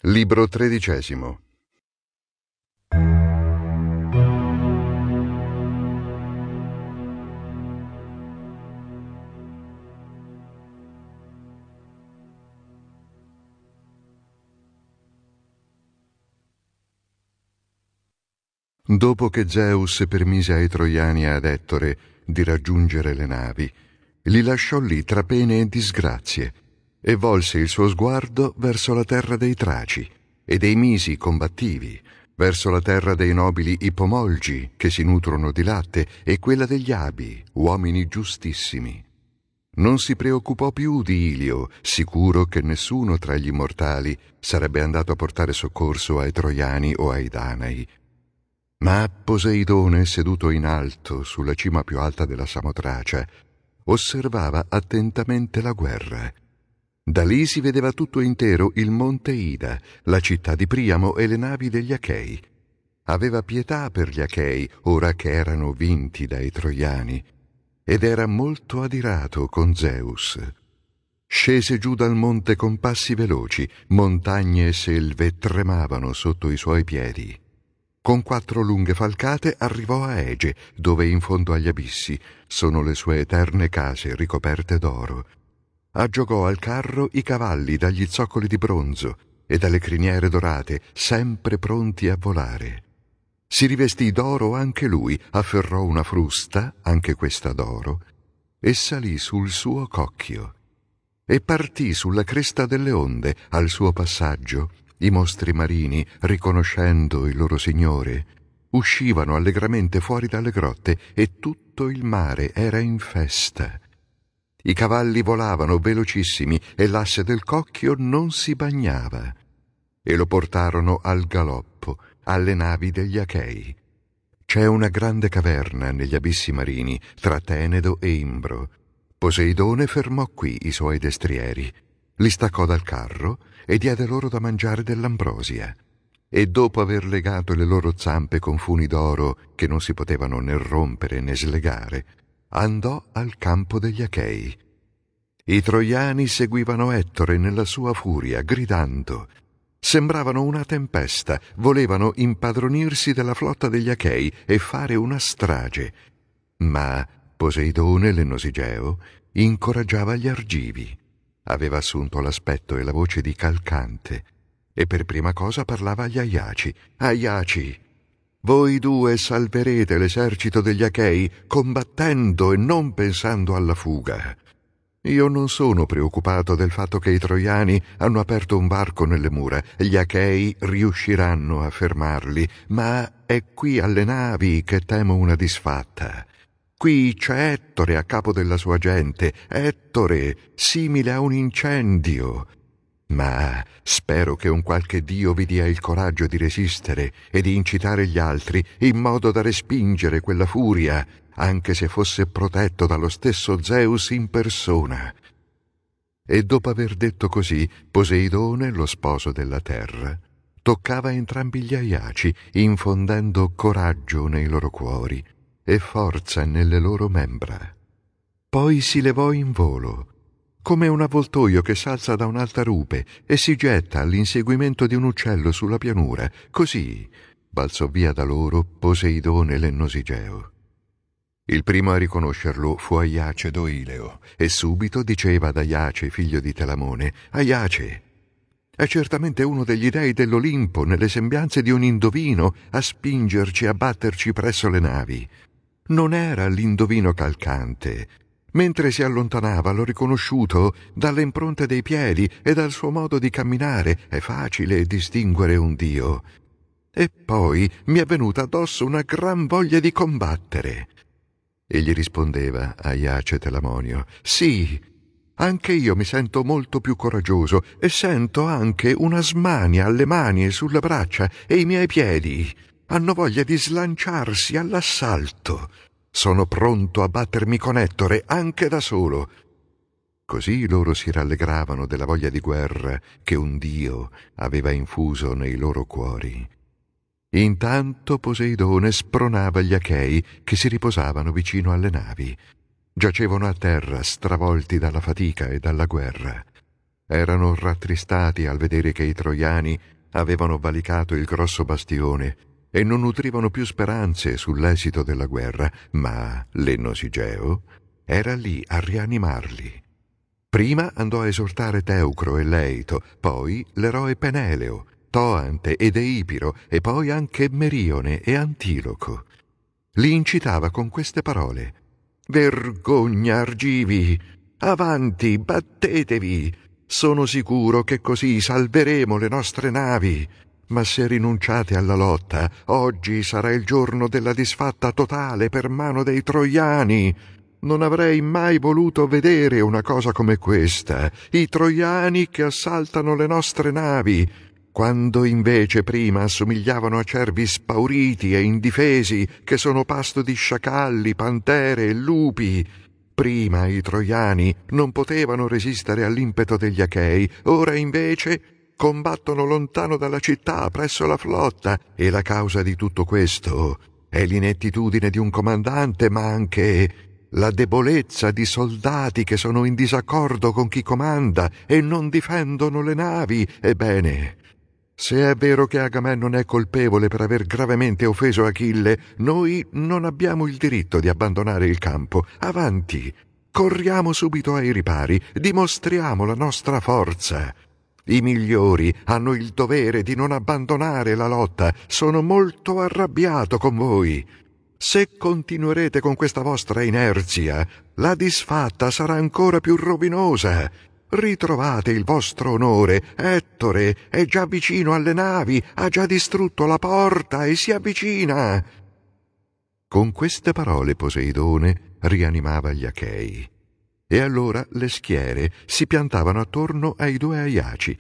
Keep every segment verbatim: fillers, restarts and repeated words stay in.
Libro tredicesimo. Dopo che Zeus permise ai Troiani e ad Ettore di raggiungere le navi, li lasciò lì tra pene e disgrazie e volse il suo sguardo verso la terra dei Traci e dei Misi combattivi, verso la terra dei nobili Ippomolgi che si nutrono di latte e quella degli Abi, uomini giustissimi. Non si preoccupò più di Ilio, sicuro che nessuno tra gli immortali sarebbe andato a portare soccorso ai Troiani o ai Danai. Ma Poseidone, seduto in alto sulla cima più alta della Samotracia, osservava attentamente la guerra. Da lì si vedeva tutto intero il monte Ida, la città di Priamo e le navi degli Achei. Aveva pietà per gli Achei, ora che erano vinti dai Troiani, ed era molto adirato con Zeus. Scese giù dal monte con passi veloci, montagne e selve tremavano sotto i suoi piedi. Con quattro lunghe falcate arrivò a Ege, dove in fondo agli abissi sono le sue eterne case ricoperte d'oro. Aggiogò al carro i cavalli dagli zoccoli di bronzo e dalle criniere dorate, sempre pronti a volare. Si rivestì d'oro anche lui, afferrò una frusta, anche questa d'oro, e salì sul suo cocchio. E partì sulla cresta delle onde al suo passaggio. I mostri marini, riconoscendo il loro signore, uscivano allegramente fuori dalle grotte e tutto il mare era in festa. I cavalli volavano velocissimi e l'asse del cocchio non si bagnava. E lo portarono al galoppo, alle navi degli Achei. C'è una grande caverna negli abissi marini, tra Tenedo e Imbro. Poseidone fermò qui i suoi destrieri, li staccò dal carro e diede loro da mangiare dell'ambrosia. E dopo aver legato le loro zampe con funi d'oro che non si potevano né rompere né slegare, andò al campo degli Achei. I Troiani seguivano Ettore nella sua furia, gridando. Sembravano una tempesta, volevano impadronirsi della flotta degli Achei e fare una strage. Ma Poseidone, l'Ennosigeo, incoraggiava gli Argivi. Aveva assunto l'aspetto e la voce di Calcante e per prima cosa parlava agli Aiaci. Aiaci, voi due salverete l'esercito degli Achei combattendo e non pensando alla fuga. Io non sono preoccupato del fatto che i Troiani hanno aperto un varco nelle mura. Gli Achei riusciranno a fermarli, ma è qui alle navi che temo una disfatta. Qui c'è Ettore a capo della sua gente, Ettore, simile a un incendio. Ma spero che un qualche dio vi dia il coraggio di resistere e di incitare gli altri in modo da respingere quella furia, anche se fosse protetto dallo stesso Zeus in persona. E dopo aver detto così, Poseidone, lo sposo della terra, toccava entrambi gli Aiaci, infondendo coraggio nei loro cuori e forza nelle loro membra. Poi si levò in volo, come un avvoltoio che s'alza da un'alta rupe e si getta all'inseguimento di un uccello sulla pianura. Così balzò via da loro Poseidone l'Ennosigeo. Il primo a riconoscerlo fu Aiace d'Oileo, e subito diceva ad Aiace, figlio di Telamone: Aiace, è certamente uno degli dei dell'Olimpo, nelle sembianze di un indovino, a spingerci a batterci presso le navi. Non era l'indovino Calcante. Mentre si allontanava l'ho riconosciuto dalle impronte dei piedi e dal suo modo di camminare. È facile distinguere un dio. E poi mi è venuta addosso una gran voglia di combattere. Egli rispondeva, Aiace Telamonio: sì, anche io mi sento molto più coraggioso e sento anche una smania alle mani e sulle braccia, e i miei piedi hanno voglia di slanciarsi all'assalto. Sono pronto a battermi con Ettore anche da solo. Così loro si rallegravano della voglia di guerra che un dio aveva infuso nei loro cuori. Intanto Poseidone spronava gli Achei che si riposavano vicino alle navi. Giacevano a terra stravolti dalla fatica e dalla guerra. Erano rattristati al vedere che i troiani avevano valicato il grosso bastione e non nutrivano più speranze sull'esito della guerra, ma l'Ennosigeo era lì a rianimarli. Prima andò a esortare Teucro e Leito, poi l'eroe Peneleo, Toante ed Eipiro e poi anche Merione e Antiloco. Li incitava con queste parole: «Vergogna, argivi! Avanti, battetevi! Sono sicuro che così salveremo le nostre navi. Ma se rinunciate alla lotta, oggi sarà il giorno della disfatta totale per mano dei troiani. Non avrei mai voluto vedere una cosa come questa, i troiani che assaltano le nostre navi, quando invece prima assomigliavano a cervi spauriti e indifesi che sono pasto di sciacalli, pantere e lupi. Prima i troiani non potevano resistere all'impeto degli Achei, ora invece combattono lontano dalla città, presso la flotta, e la causa di tutto questo è l'inettitudine di un comandante, ma anche la debolezza di soldati che sono in disaccordo con chi comanda e non difendono le navi. Ebbene, se è vero che Agamennone è colpevole per aver gravemente offeso Achille, noi non abbiamo il diritto di abbandonare il campo. Avanti, corriamo subito ai ripari, dimostriamo la nostra forza. I migliori hanno il dovere di non abbandonare la lotta. Sono molto arrabbiato con voi. Se continuerete con questa vostra inerzia, la disfatta sarà ancora più rovinosa. Ritrovate il vostro onore. Ettore è già vicino alle navi, ha già distrutto la porta e si avvicina». Con queste parole Poseidone rianimava gli Achei. E allora le schiere si piantavano attorno ai due Aiaci.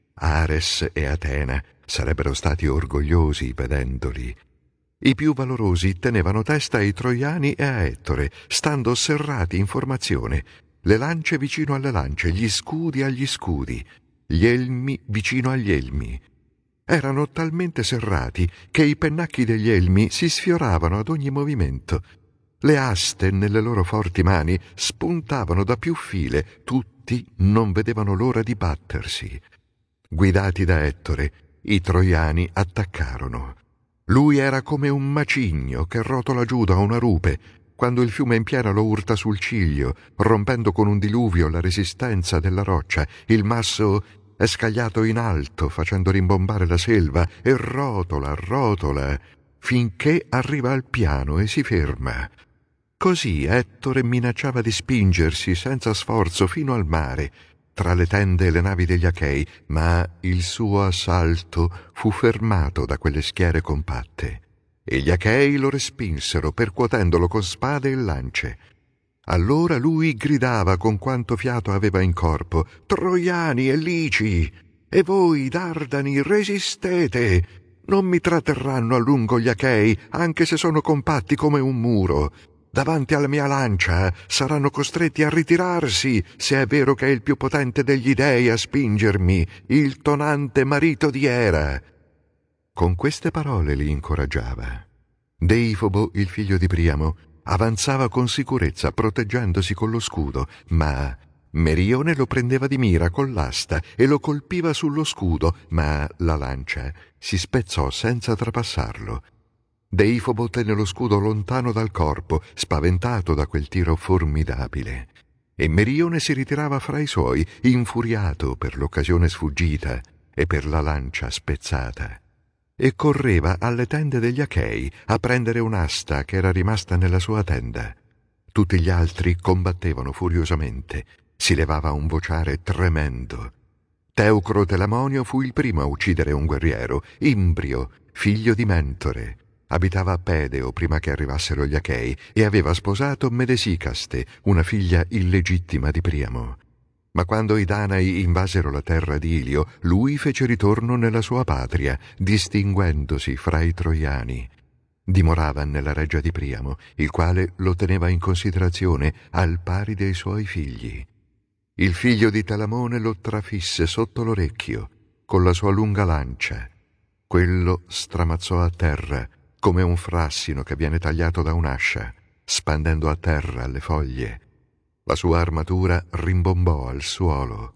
Ares e Atena sarebbero stati orgogliosi vedendoli. I più valorosi tenevano testa ai troiani e a Ettore, stando serrati in formazione, le lance vicino alle lance, gli scudi agli scudi, gli elmi vicino agli elmi. Erano talmente serrati che i pennacchi degli elmi si sfioravano ad ogni movimento. Le aste nelle loro forti mani spuntavano da più file, tutti non vedevano l'ora di battersi. Guidati da Ettore, i troiani attaccarono. Lui era come un macigno che rotola giù da una rupe, quando il fiume in piena lo urta sul ciglio, rompendo con un diluvio la resistenza della roccia. Il masso è scagliato in alto, facendo rimbombare la selva, e rotola, rotola, finché arriva al piano e si ferma. Così Ettore minacciava di spingersi senza sforzo fino al mare, tra le tende e le navi degli Achei, ma il suo assalto fu fermato da quelle schiere compatte, e gli Achei lo respinsero, percuotendolo con spade e lance. Allora lui gridava con quanto fiato aveva in corpo: «Troiani e Lici, e voi, Dardani, resistete! Non mi tratterranno a lungo gli Achei, anche se sono compatti come un muro. Davanti alla mia lancia saranno costretti a ritirarsi, se è vero che è il più potente degli dei a spingermi, il tonante marito di Era». Con queste parole li incoraggiava. Deifobo, il figlio di Priamo, avanzava con sicurezza, proteggendosi con lo scudo, ma Merione lo prendeva di mira con l'asta e lo colpiva sullo scudo, ma la lancia si spezzò senza trapassarlo. Deifobo tenne lo scudo lontano dal corpo, spaventato da quel tiro formidabile, e Merione si ritirava fra i suoi, infuriato per l'occasione sfuggita e per la lancia spezzata, e correva alle tende degli Achei a prendere un'asta che era rimasta nella sua tenda. Tutti gli altri combattevano furiosamente, si levava un vociare tremendo. Teucro Telamonio fu il primo a uccidere un guerriero, Imbrio, figlio di Mentore. Abitava a Pedeo prima che arrivassero gli Achei e aveva sposato Medesicaste, una figlia illegittima di Priamo. Ma quando i Danai invasero la terra di Ilio, lui fece ritorno nella sua patria, distinguendosi fra i troiani. Dimorava nella reggia di Priamo, il quale lo teneva in considerazione al pari dei suoi figli. Il figlio di Telamone lo trafisse sotto l'orecchio con la sua lunga lancia. Quello stramazzò a terra come un frassino che viene tagliato da un'ascia, spandendo a terra le foglie. La sua armatura rimbombò al suolo.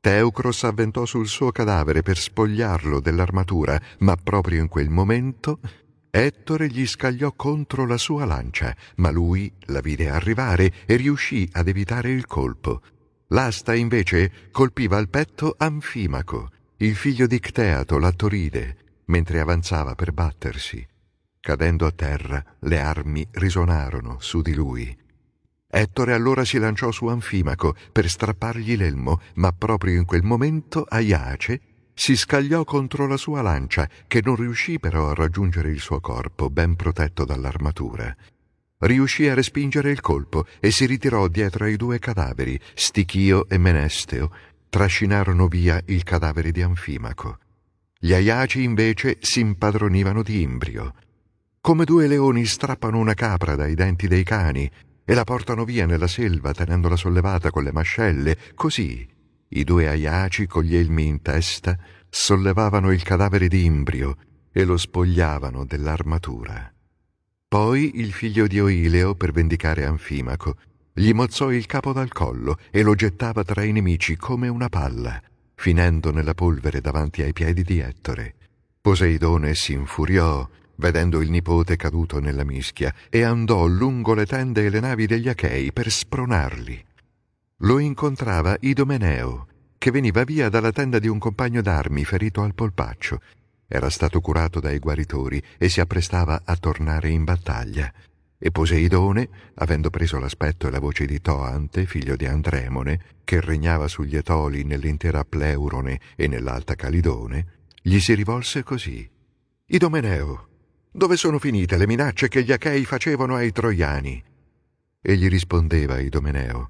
Teucro s'avventò sul suo cadavere per spogliarlo dell'armatura, ma proprio in quel momento Ettore gli scagliò contro la sua lancia, ma lui la vide arrivare e riuscì ad evitare il colpo. L'asta invece colpiva al petto Anfimaco, il figlio di Cteato, l'Attoride, mentre avanzava per battersi. Cadendo a terra, le armi risuonarono su di lui. Ettore allora si lanciò su Anfimaco per strappargli l'elmo, ma proprio in quel momento Aiace si scagliò contro la sua lancia, che non riuscì però a raggiungere il suo corpo, ben protetto dall'armatura. Riuscì a respingere il colpo e si ritirò dietro ai due cadaveri. Stichio e Menesteo trascinarono via il cadavere di Anfimaco. Gli Aiaci invece si impadronivano di Imbrio. Come due leoni strappano una capra dai denti dei cani e la portano via nella selva tenendola sollevata con le mascelle, così i due Aiaci con gli elmi in testa sollevavano il cadavere di Imbrio e lo spogliavano dell'armatura. Poi il figlio di Oileo, per vendicare Anfimaco, gli mozzò il capo dal collo e lo gettava tra i nemici come una palla, finendo nella polvere davanti ai piedi di Ettore. Poseidone si infuriò, vedendo il nipote caduto nella mischia, e andò lungo le tende e le navi degli Achei per spronarli. Lo incontrava Idomeneo, che veniva via dalla tenda di un compagno d'armi ferito al polpaccio. Era stato curato dai guaritori e si apprestava a tornare in battaglia. E Poseidone, avendo preso l'aspetto e la voce di Toante, figlio di Andremone, che regnava sugli Etoli nell'intera Pleurone e nell'Alta Calidone, gli si rivolse così: «Idomeneo, dove sono finite le minacce che gli Achei facevano ai Troiani?» E gli rispondeva Idomeneo: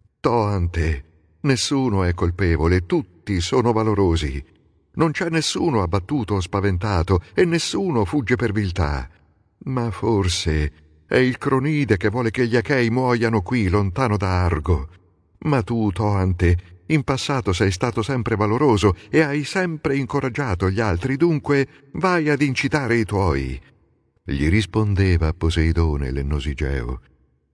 «Toante, nessuno è colpevole, tutti sono valorosi. Non c'è nessuno abbattuto o spaventato e nessuno fugge per viltà. Ma forse è il Cronide che vuole che gli Achei muoiano qui, lontano da Argo. Ma tu, Toante, in passato sei stato sempre valoroso e hai sempre incoraggiato gli altri, dunque vai ad incitare i tuoi». Gli rispondeva Poseidone l'Ennosigeo: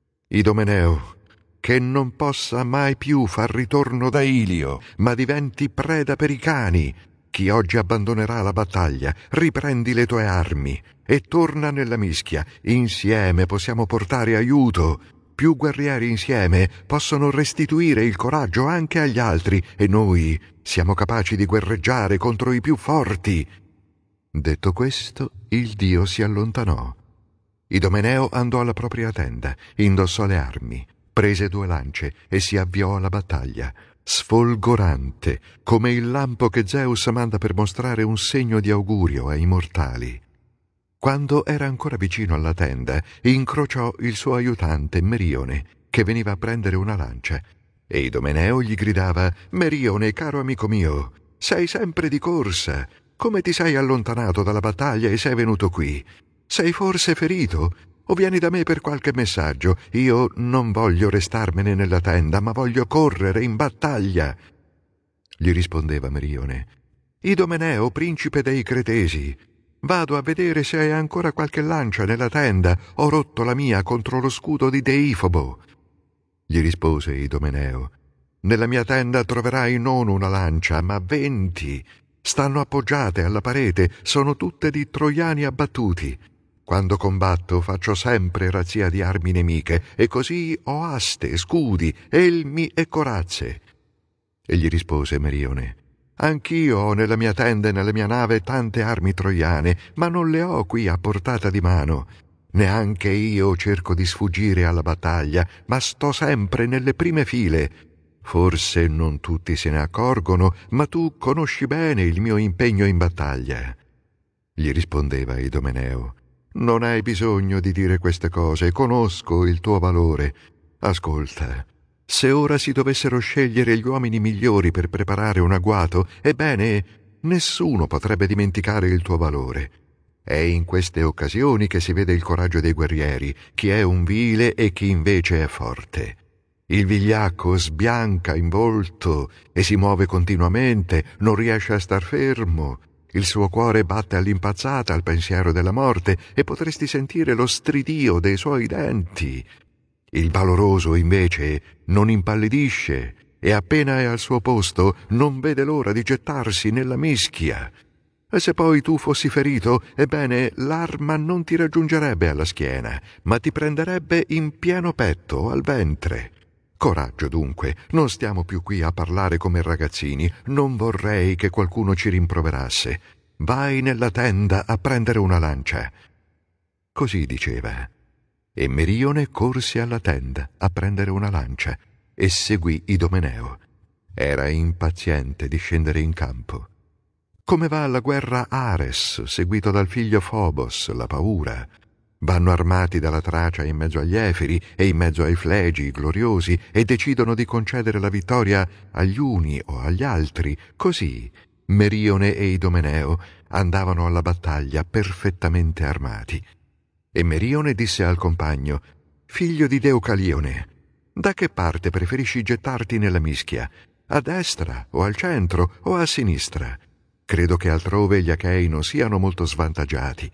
«Idomeneo, che non possa mai più far ritorno da Ilio, ma diventi preda per i cani. Chi oggi abbandonerà la battaglia, riprendi le tue armi e torna nella mischia. Insieme possiamo portare aiuto. Più guerrieri insieme possono restituire il coraggio anche agli altri e noi siamo capaci di guerreggiare contro i più forti». Detto questo, il dio si allontanò. Idomeneo andò alla propria tenda, indossò le armi, prese due lance e si avviò alla battaglia, sfolgorante, come il lampo che Zeus manda per mostrare un segno di augurio ai mortali. Quando era ancora vicino alla tenda, incrociò il suo aiutante Merione, che veniva a prendere una lancia, e Idomeneo gli gridava: «Merione, caro amico mio, sei sempre di corsa. Come ti sei allontanato dalla battaglia e sei venuto qui? Sei forse ferito? O vieni da me per qualche messaggio? Io non voglio restarmene nella tenda, ma voglio correre in battaglia». Gli rispondeva Merione: «Idomeneo, principe dei Cretesi, vado a vedere se hai ancora qualche lancia nella tenda. Ho rotto la mia contro lo scudo di Deifobo». Gli rispose Idomeneo: «Nella mia tenda troverai non una lancia, ma venti. Stanno appoggiate alla parete, sono tutte di troiani abbattuti. Quando combatto faccio sempre razzia di armi nemiche, e così ho aste, scudi, elmi e corazze». E gli rispose Merione: «Anch'io ho nella mia tenda e nella mia nave tante armi troiane, ma non le ho qui a portata di mano. Neanche io cerco di sfuggire alla battaglia, ma sto sempre nelle prime file. Forse non tutti se ne accorgono, ma tu conosci bene il mio impegno in battaglia». Gli rispondeva Idomeneo: «Non hai bisogno di dire queste cose, conosco il tuo valore. Ascolta, se ora si dovessero scegliere gli uomini migliori per preparare un agguato, ebbene, nessuno potrebbe dimenticare il tuo valore. È in queste occasioni che si vede il coraggio dei guerrieri, chi è un vile e chi invece è forte. Il vigliacco sbianca in volto e si muove continuamente, non riesce a star fermo. Il suo cuore batte all'impazzata al pensiero della morte e potresti sentire lo stridio dei suoi denti. Il valoroso, invece, non impallidisce e appena è al suo posto non vede l'ora di gettarsi nella mischia. E se poi tu fossi ferito, ebbene, l'arma non ti raggiungerebbe alla schiena, ma ti prenderebbe in pieno petto, al ventre. Coraggio dunque, non stiamo più qui a parlare come ragazzini, non vorrei che qualcuno ci rimproverasse. Vai nella tenda a prendere una lancia. Così diceva. E Merione corse alla tenda a prendere una lancia e seguì Idomeneo. Era impaziente di scendere in campo. Come va alla guerra Ares, seguito dal figlio Phobos, la paura. Vanno armati dalla Tracia in mezzo agli Efiri e in mezzo ai Flegi gloriosi e decidono di concedere la vittoria agli uni o agli altri. Così Merione e Idomeneo andavano alla battaglia perfettamente armati. E Merione disse al compagno: «Figlio di Deucalione, da che parte preferisci gettarti nella mischia? A destra o al centro o a sinistra? Credo che altrove gli Achei non siano molto svantaggiati».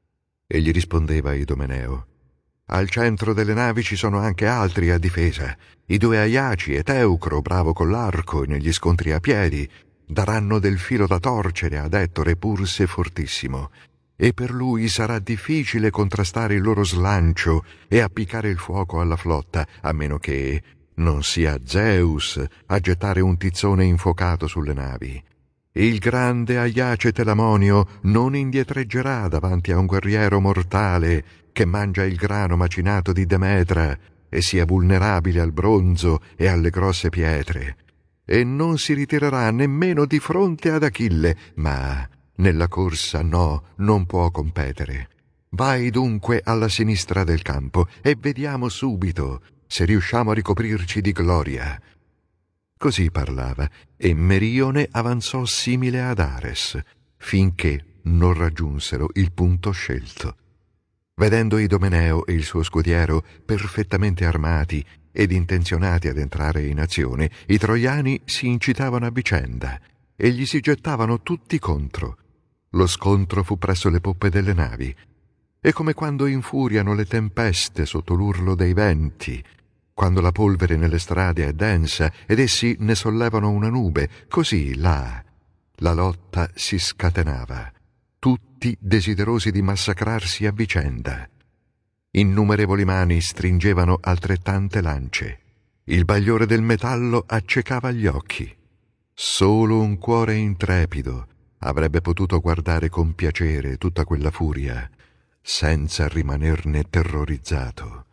E gli rispondeva Idomeneo: «Al centro delle navi ci sono anche altri a difesa. I due Aiaci e Teucro, bravo con l'arco e negli scontri a piedi, daranno del filo da torcere ad Ettore pur se fortissimo. E per lui sarà difficile contrastare il loro slancio e appiccare il fuoco alla flotta, a meno che non sia Zeus a gettare un tizzone infuocato sulle navi. Il grande Aiace Telamonio non indietreggerà davanti a un guerriero mortale che mangia il grano macinato di Demetra e sia vulnerabile al bronzo e alle grosse pietre, e non si ritirerà nemmeno di fronte ad Achille, ma nella corsa no, non può competere. Vai dunque alla sinistra del campo e vediamo subito se riusciamo a ricoprirci di gloria». Così parlava, e Merione avanzò simile ad Ares, finché non raggiunsero il punto scelto. Vedendo Idomeneo e il suo scudiero perfettamente armati ed intenzionati ad entrare in azione, i troiani si incitavano a vicenda e gli si gettavano tutti contro. Lo scontro fu presso le poppe delle navi, e come quando infuriano le tempeste sotto l'urlo dei venti, quando la polvere nelle strade è densa ed essi ne sollevano una nube, così là la lotta si scatenava, tutti desiderosi di massacrarsi a vicenda. Innumerevoli mani stringevano altrettante lance. Il bagliore del metallo accecava gli occhi. Solo un cuore intrepido avrebbe potuto guardare con piacere tutta quella furia, senza rimanerne terrorizzato.